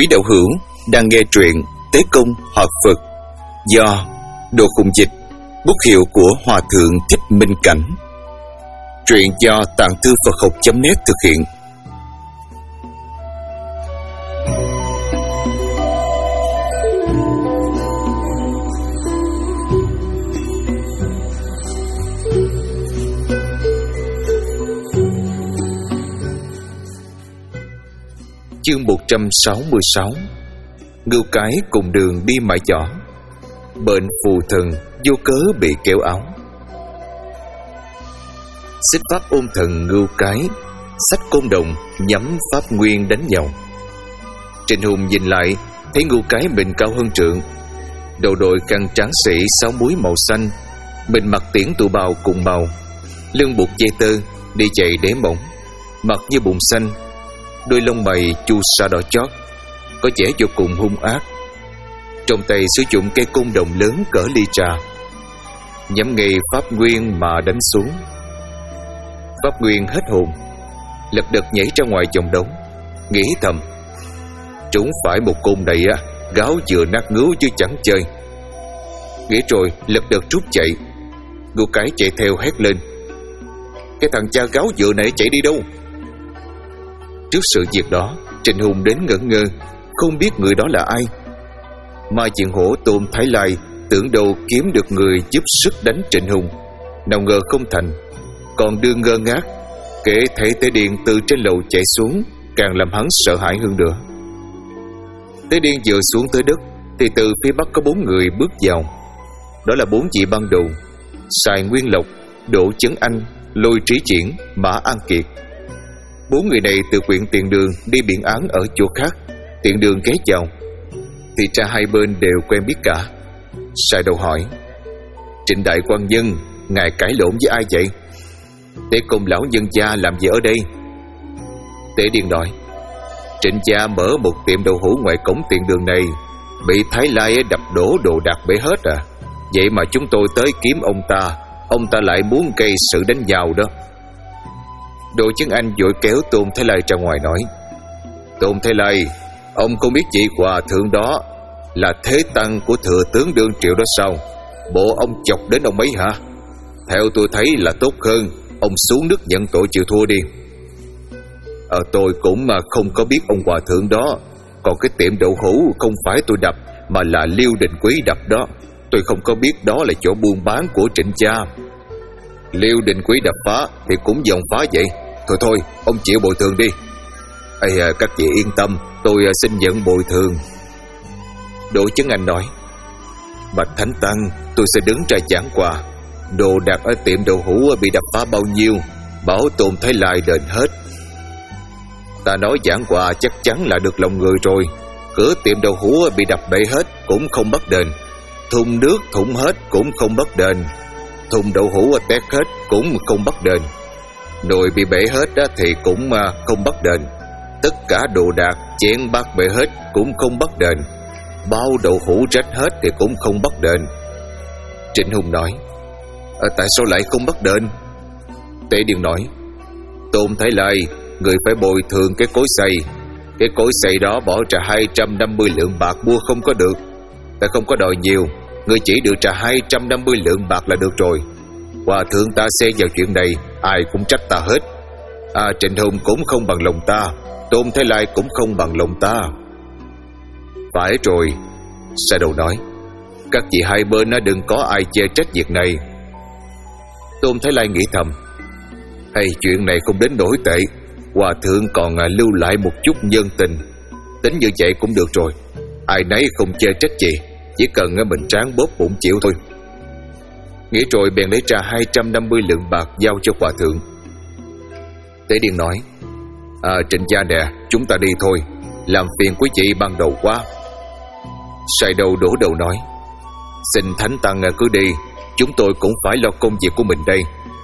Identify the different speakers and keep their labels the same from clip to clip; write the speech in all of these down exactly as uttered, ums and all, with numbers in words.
Speaker 1: Quý đạo hữu đang nghe truyện Tế Công Họ Phật do Đồ Khùng Dịch, bút hiệu của Hòa Thượng Thích Minh Cảnh. Truyện do Tạng Thư Phật Học chấm net thực hiện. Chương một trăm sáu mươi sáu. Ngưu cái cùng đường đi mãi giỏ, bệnh phù thần vô cớ bị kéo áo. Xích pháp ôn thần Ngưu cái xách côn đồng nhắm pháp nguyên đánh nhau. Trịnh Hùng nhìn lại thấy Ngưu cái mình cao hơn trượng, đầu đội khăn tráng sĩ sáu múi màu xanh, mình mặc tiễn tụ bào cùng màu, lưng buộc dây tơ, đi chạy đế mỏng, mặt như bùn xanh, đôi lông mày chu sa đỏ chót, có vẻ vô cùng hung ác. Trong tay sử dụng cây côn đồng lớn cỡ ly trà, nhắm ngay pháp nguyên mà đánh xuống. Pháp nguyên hết hồn, lật đật nhảy ra ngoài vòng đấu, nghĩ thầm: trúng phải một côn này á, gáo vừa nát ngứa chứ chẳng chơi. Nghĩ rồi lật đật rút chạy. Ngưu cái chạy theo hét lên: cái thằng cha gáo vừa này chạy đi đâu? Trước sự việc đó, Trịnh Hùng đến ngẩn ngơ, không biết người đó là ai. Mai Diện Hổ Tôn Thái Lai tưởng đâu kiếm được người giúp sức đánh Trịnh Hùng, nào ngờ không thành, còn đương ngơ ngác, kể thấy Tế Điên từ trên lầu chạy xuống, càng làm hắn sợ hãi hơn nữa. Tế Điên vừa xuống tới đất thì từ phía bắc có bốn người bước vào. Đó là bốn vị ban đầu: Sài Nguyên Lộc, Đỗ Chấn Anh, Lôi Trí Triển, Mã An Kiệt. Bốn người này từ huyện Tiền Đường đi biện án ở chỗ khác. Tiền Đường ghé vào thì ra hai bên đều quen biết cả. Sài đầu hỏi: Trịnh đại quan nhân, ngài cãi lộn với ai vậy? Tế Công lão nhân gia làm gì ở đây? Tế Điên nói: Trịnh gia mở một tiệm đậu hũ ngoài cổng Tiền Đường này, bị Thái Lai đập đổ đồ đạc bể hết à. Vậy mà chúng tôi tới kiếm ông ta, ông ta lại muốn gây sự đánh nhau đó. Đỗ Chấn Anh vội kéo Tôn Thái Lai ra ngoài nói: Tôn Thái Lai, ông không biết vị hòa thượng đó là thế tăng của thừa tướng đương triệu đó sao? Bộ ông chọc đến ông ấy hả? Theo tôi thấy là tốt hơn ông xuống nước nhận tội chịu thua đi. Ờ tôi cũng mà không có biết ông hòa thượng đó. Còn cái tiệm đậu hũ không phải tôi đập, mà là Liêu Đình Quý đập đó. Tôi không có biết đó là chỗ buôn bán của Trịnh gia. Liêu Đình Quý đập phá thì cũng dòng phá vậy. Thôi thôi, ông chịu bồi thường đi. Ây à, các vị yên tâm, tôi xin nhận bồi thường. Đỗ Chấn Anh nói: Bạch Thánh Tăng, tôi sẽ đứng ra giảng quà. Đồ đạc ở tiệm đậu hũ bị đập phá bao nhiêu, bảo Tôn Thái Lai đền hết. Ta nói giảng quà chắc chắn là được lòng người rồi. Cửa tiệm đậu hũ bị đập bể hết cũng không bắt đền, thùng nước thủng hết cũng không bắt đền, thùng đậu hũ tét hết cũng không bắt đền, nồi bị bể hết thì cũng không bắt đền, tất cả đồ đạc chén bát bể hết cũng không bắt đền, bao đậu hũ rách hết thì cũng không bắt đền. Trịnh Hùng nói: à, tại sao lại không bắt đền? Tế Điên nói: Tôn Thái Lai, người phải bồi thường cái cối xay. Cái cối xay đó bỏ trả hai trăm năm mươi lượng bạc mua không có được. Ta không có đòi nhiều, người chỉ được trả hai trăm năm mươi lượng bạc là được rồi. Hòa thượng ta xen vào chuyện này, ai cũng trách ta hết. À, Trịnh Hùng cũng không bằng lòng ta, Tôn Thái Lai cũng không bằng lòng ta. Phải rồi, Sa Đầu nói: các vị hai bên đừng có ai chê trách việc này. Tôn Thái Lai nghĩ thầm: hay chuyện này không đến nổi tệ, hòa thượng còn lưu lại một chút nhân tình, tính như vậy cũng được rồi. Ai nấy không chê trách gì, chỉ cần mình tráng bóp bụng chịu thôi. Nghĩ rồi bèn lấy ra hai trăm năm mươi lượng bạc giao cho hòa thượng. Tế Điên nói: à, Trịnh gia nè, chúng ta đi thôi, làm phiền quý vị ban đầu quá. Sai Đầu đổ đầu nói: xin Thánh Tăng cứ đi, chúng tôi cũng phải lo công việc của mình đây.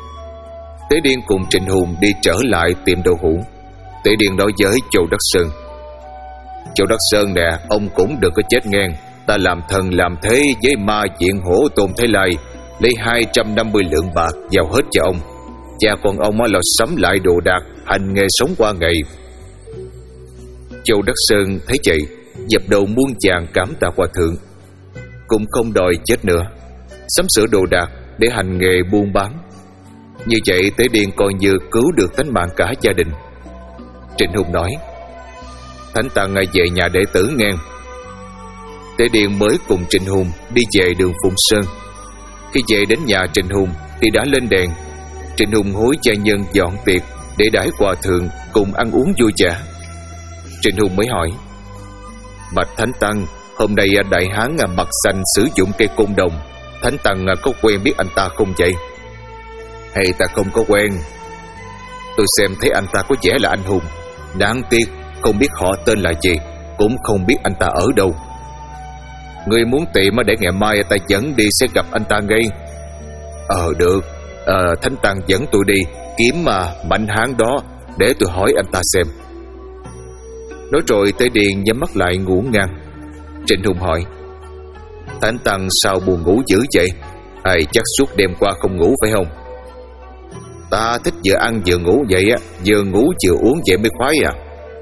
Speaker 1: Tế Điên cùng Trịnh Hùng đi trở lại tiệm đậu hũ. Tế Điên nói với Châu Đắc Sơn: Châu Đắc Sơn nè, ông cũng đừng có chết ngang. Ta làm thần làm thế với Ma Diện Hổ Tôn Thái Lai, lấy hai trăm năm mươi lượng bạc giao hết cho ông. Cha con ông là sắm lại đồ đạc, hành nghề sống qua ngày. Châu Đắc Sơn thấy vậy dập đầu muôn tràng cảm tạ hòa thượng, cũng không đòi chết nữa, sắm sửa đồ đạc để hành nghề buôn bán. Như vậy Tế Điền coi như cứu được tánh mạng cả gia đình. Trịnh Hùng nói: Thánh Tăng về nhà đệ tử nghe. Tế Điền mới cùng Trịnh Hùng đi về đường Phụng Sơn. Khi về đến nhà Trịnh Hùng thì đã lên đèn. Trịnh Hùng hối gia nhân dọn tiệc để đãi hòa thượng cùng ăn uống vui vẻ. Trịnh Hùng mới hỏi: Bạch Thánh Tăng, hôm nay đại hán mặt xanh sử dụng cây côn đồng, Thánh Tăng có quen biết anh ta không vậy? Hay ta không có quen? Tôi xem thấy anh ta có vẻ là anh hùng, đáng tiếc không biết họ tên là gì, cũng không biết anh ta ở đâu. Người muốn tìm để ngày mai ta dẫn đi sẽ gặp anh ta ngay. Ờ được, ờ, Thánh Tăng dẫn tôi đi kiếm mà mạnh hán đó để tôi hỏi anh ta xem. Nói rồi Tế Điền nhắm mắt lại ngủ ngang. Trịnh Hùng hỏi: Thánh Tăng sao buồn ngủ dữ vậy? Hay chắc suốt đêm qua không ngủ phải không? Ta thích vừa ăn vừa ngủ vậy á, vừa ngủ vừa uống vậy mới khoái à.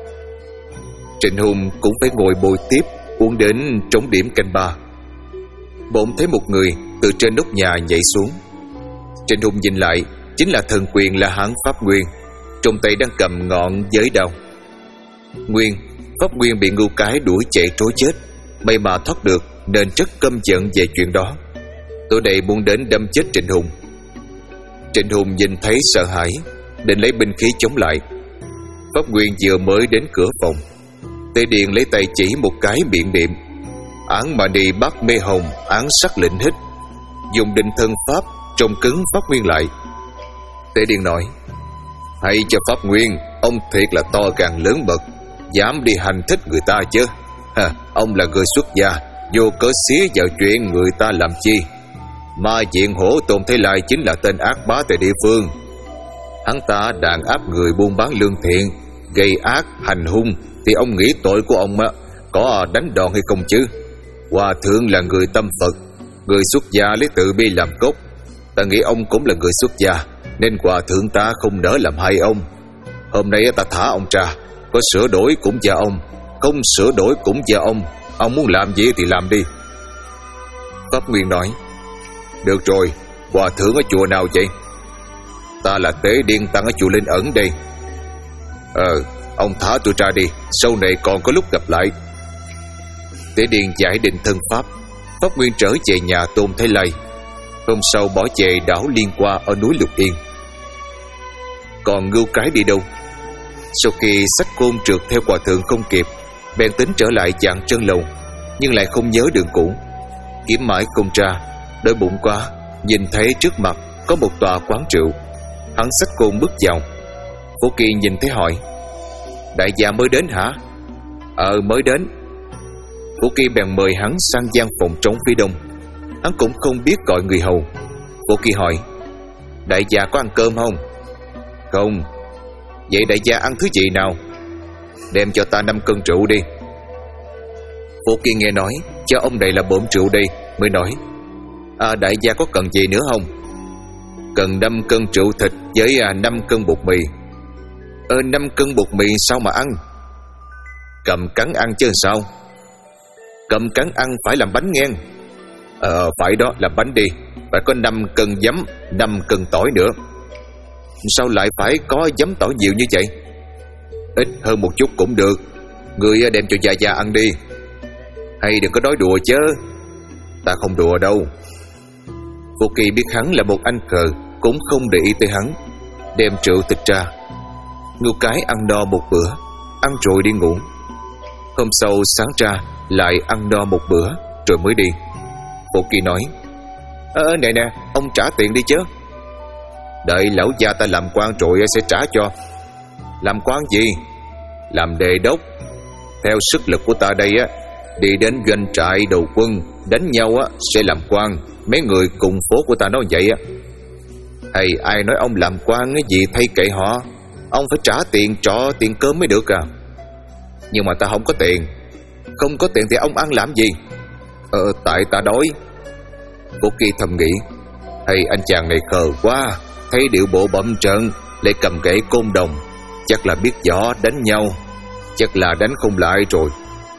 Speaker 1: Trịnh Hùng cũng phải ngồi bồi tiếp uống đến trống điểm canh ba. Bỗng thấy một người từ trên nóc nhà nhảy xuống. Trịnh Hùng nhìn lại, chính là thần quyền La Hán Pháp Nguyên, trong tay đang cầm ngọn giới đao. Nguyên, Pháp Nguyên bị Ngưu Cái đuổi chạy trối chết, may mà thoát được nên rất căm giận về chuyện đó. Tối nay muốn đến đâm chết Trịnh Hùng. Trịnh Hùng nhìn thấy sợ hãi, định lấy binh khí chống lại. Pháp Nguyên vừa mới đến cửa phòng, Tế Điền lấy tay chỉ một cái miệng niệm: Án mà đi bắt mê hồng, án sắc lệnh hít. Dùng định thân pháp trông cứng Pháp Nguyên lại. Tế Điền nói: Hay cho Pháp Nguyên, ông thiệt là to gan lớn mật, dám đi hành thích người ta chứ. Ha, ông là người xuất gia, vô cớ xía vào chuyện người ta làm chi? Ma Diện Hổ Tôn Thế Lai chính là tên ác bá tại địa phương. Hắn ta đàn áp người buôn bán lương thiện, gây ác hành hung, thì ông nghĩ tội của ông á, có đánh đòn hay không chứ? Hòa thượng là người tâm Phật, người xuất gia lấy tự bi làm cốt. Ta nghĩ ông cũng là người xuất gia, nên hòa thượng ta không nỡ làm hại ông. Hôm nay ta thả ông ra, có sửa đổi cũng do ông, không sửa đổi cũng do ông. Ông muốn làm gì thì làm đi. Pháp Nguyên nói: Được rồi, hòa thượng ở chùa nào vậy? Ta là Tế Điền Tăng ở chùa Linh Ẩn đây. Ờ, ông thả tôi ra đi, sau này còn có lúc gặp lại. Tế Điền giải định thân pháp. Pháp Nguyên trở về nhà Tôn Thế Lai. Hôm sau bỏ về đảo Liên Qua ở núi Lục Yên. Còn Ngưu Cái đi đâu? Sau khi xách côn trượt theo hòa thượng không kịp, bèn tính trở lại dạng Trân Lầu, nhưng lại không nhớ đường cũ. Kiếm mãi không ra, đói bụng quá, nhìn thấy trước mặt có một tòa quán rượu. Hắn xách côn bước vào. Phổ Kỳ nhìn thấy hỏi: Đại gia mới đến hả? Ờ, mới đến. Phổ Kỳ bèn mời hắn sang gian phòng trống phía đông. Hắn cũng không biết gọi người hầu. Phổ Kỳ hỏi: Đại gia có ăn cơm không? Không. Vậy đại gia ăn thứ gì nào? Đem cho ta năm cân rượu đi. Phổ Kỳ nghe nói cho ông này là bộm rượu đây, mới nói: À, đại gia có cần gì nữa không? Cần năm cân rượu thịt với à, năm cân bột mì. Ờ, năm cân bột mì sao mà ăn? Cầm cắn ăn chứ sao? Cầm cắn ăn phải làm bánh nghe. Ờ, phải đó, làm bánh đi. Phải có năm cân giấm, năm cân tỏi nữa. Sao lại phải có giấm tỏi nhiều như vậy? Ít hơn một chút cũng được. Người đem cho gia gia ăn đi. Hay đừng có nói đùa chứ. Ta không đùa đâu. Phổ Kỳ biết hắn là một anh cờ, cũng không để ý tới hắn, đem rượu thịt ra. Ngưu Cái ăn no một bữa, ăn rồi đi ngủ. Hôm sau sáng ra lại ăn no một bữa rồi mới đi. Phổ Kỳ nói: Ơ nè nè, ông trả tiền đi chứ. Đợi lão gia ta làm quan rồi sẽ trả cho. Làm quan gì? Làm đề đốc. Theo sức lực của ta đây á, đi đến doanh trại đầu quân đánh nhau á sẽ làm quan. Mấy người cùng phố của ta nói vậy á. Hay ai nói ông làm quan cái gì thay kệ họ. Ông phải trả tiền trọ tiền cơm mới được à. Nhưng mà ta không có tiền. Không có tiền thì ông ăn làm gì? Ờ, tại ta đói. Phổ Kỳ thầm nghĩ: Hay anh chàng này khờ quá, thấy điệu bộ bậm trợn, lại cầm gậy côn đồng, chắc là biết võ đánh nhau, chắc là đánh không lại rồi.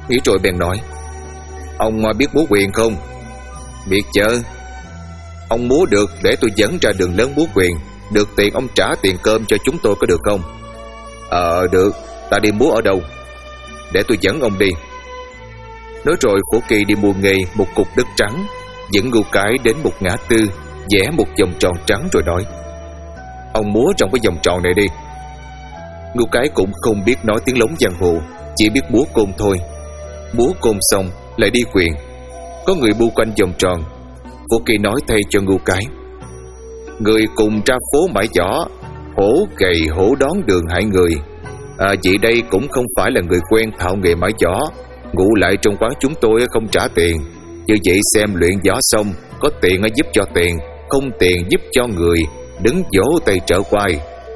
Speaker 1: Nghĩ rồi bèn nói: Ông biết múa quyền không? Biết chứ. Ông múa được để tôi dẫn ra đường lớn múa quyền, được tiền ông trả tiền cơm cho chúng tôi có được không? Ờ được. Ta đi múa ở đâu? Để tôi dẫn ông đi. Nói rồi Phổ Kỳ đi mua nghề một cục đất trắng, dẫn Ngưu Cái đến một ngã tư, vẽ một vòng tròn trắng rồi nói: Ông múa trong cái vòng tròn này đi. Ngưu Cái cũng không biết nói tiếng lóng giang hồ, chỉ biết múa côn thôi. Múa côn xong lại đi quyền. Có người bu quanh vòng tròn. Phổ Kỳ nói thay cho Ngưu Cái: Người cùng ra phố mãi giỏ, hổ gầy hổ đón đường hại người. À, chị đây cũng không phải là người quen thạo nghề mãi giỏ, ngủ lại trong quán chúng tôi không trả tiền. Như vậy xem luyện võ xong, có tiền giúp cho tiền, không tiền giúp cho người, đứng vỗ tay trở quay.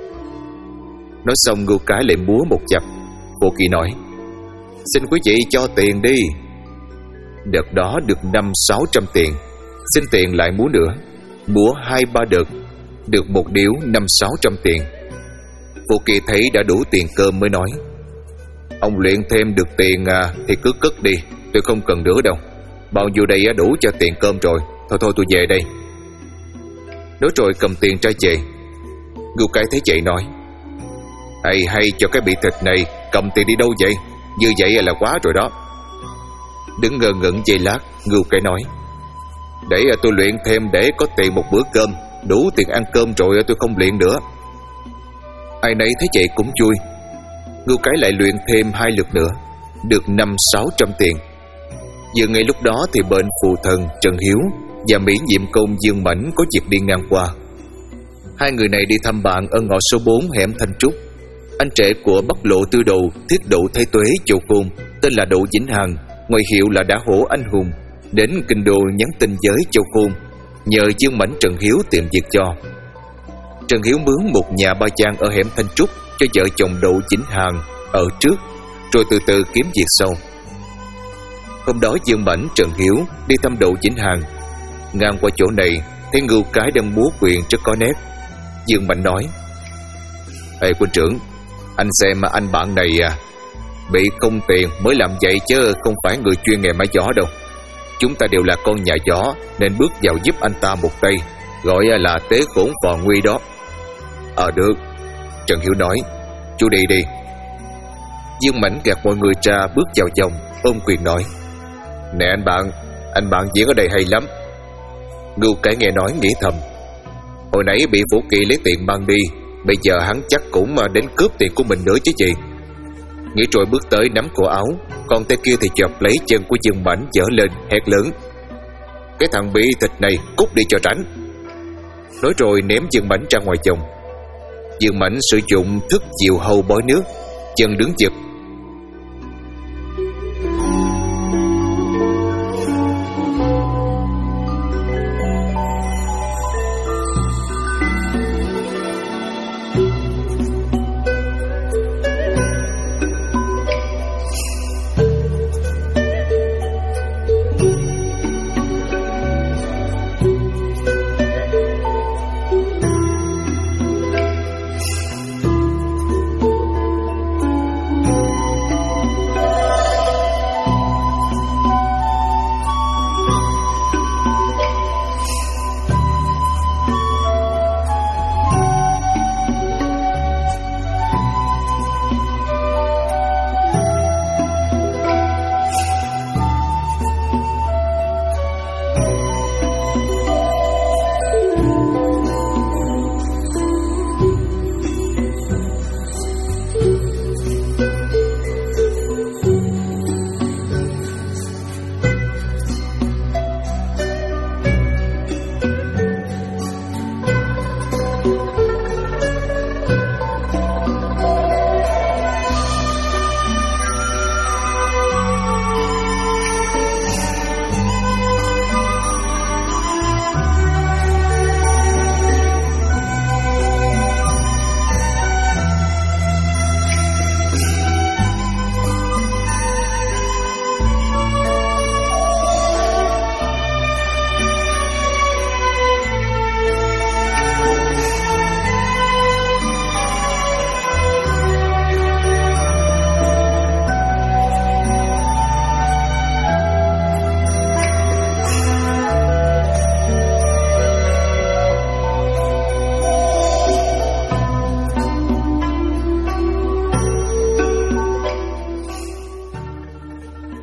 Speaker 1: Nói xong Ngưu Cái lại múa một chập. Phổ Kỳ nói: Xin quý vị cho tiền đi. Đợt đó được năm sáu trăm tiền. Xin tiền lại múa nữa. Múa hai ba đợt, được một điếu năm sáu trăm tiền. Phổ Kỳ thấy đã đủ tiền cơm mới nói: Ông luyện thêm được tiền à, thì cứ cất đi, tôi không cần nữa đâu. Bao nhiêu đây đủ cho tiền cơm rồi. Thôi thôi tôi về đây. Nói rồi cầm tiền ra về. Ngưu Cái thấy vậy nói: Hay hay cho cái bị thịt này, cầm tiền đi đâu vậy? Như vậy là quá rồi đó. Đứng ngơ ngẩn giây lát, Ngưu Cái nói: Để tôi luyện thêm để có tiền một bữa cơm, đủ tiền ăn cơm rồi tôi không luyện nữa. Ai nấy thấy vậy cũng vui. Ngưu Cái lại luyện thêm hai lượt nữa, được năm sáu trăm tiền. Vừa ngay lúc đó thì bên phù thần Trần Hiếu và Mỹ Nhiệm Công Dương Mãnh có dịp đi ngang qua. Hai người này đi thăm bạn ở ngõ số bốn hẻm Thanh Trúc. Anh trẻ của Bắc Lộ Tư Đồ Thiết Độ Thái Tuế Châu Khôn tên là Đỗ Vĩnh Hằng, ngoài hiệu là Đã Hổ Anh Hùng, đến kinh đô nhắn tin với Châu Khôn nhờ Dương Mãnh Trần Hiếu tìm việc cho. Trần Hiếu mướn một nhà ba gian ở hẻm Thanh Trúc cho vợ chồng Đỗ Vĩnh Hằng ở trước, rồi từ từ kiếm việc sau. Hôm đó Dương Mãnh Trần Hiếu đi thăm Đỗ Vĩnh Hằng. Ngang qua chỗ này thấy Ngưu Cái đang múa quyền rất có nét. Dương Mãnh nói: Ê quân trưởng, anh xem mà anh bạn này à, bị không tiền mới làm vậy chứ không phải người chuyên nghề mãi giỏ đâu. Chúng ta đều là con nhà giỏ nên bước vào giúp anh ta một tay, gọi là tế khổn phò nguy đó. Ờ được. Trần Hiếu nói: Chú đi đi. Dương Mãnh gạt mọi người ra bước vào vòng, ôm quyền nói: Nè anh bạn, anh bạn diễn ở đây hay lắm. Ngưu Cái nghe nói nghĩ thầm: Hồi nãy bị Phổ Kỳ lấy tiền mang đi, bây giờ hắn chắc cũng đến cướp tiền của mình nữa chứ gì. Nghĩ rồi bước tới nắm cổ áo, còn tay kia thì chộp lấy chân của Dương Mãnh giở lên hét lớn: Cái thằng bị thịt này cút đi cho tránh. Nói rồi ném Dương Mãnh ra ngoài vòng. Dương Mãnh sử dụng thức diều hâu bói nước, chân đứng giật.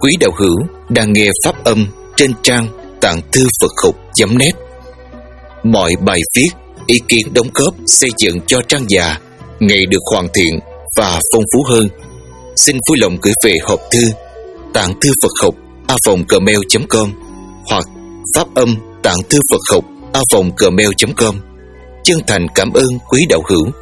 Speaker 1: quý đạo hữu đang nghe pháp âm trên trang tạng thư Phật học chấm net. Mọi bài viết, ý kiến đóng góp xây dựng cho trang già ngày được hoàn thiện và phong phú hơn. Xin vui lòng gửi về hộp thư tạng thư Phật học a vòng gmail chấm com hoặc pháp âm tạng thư Phật học a vòng gmail chấm com. Chân thành cảm ơn quý đạo hữu.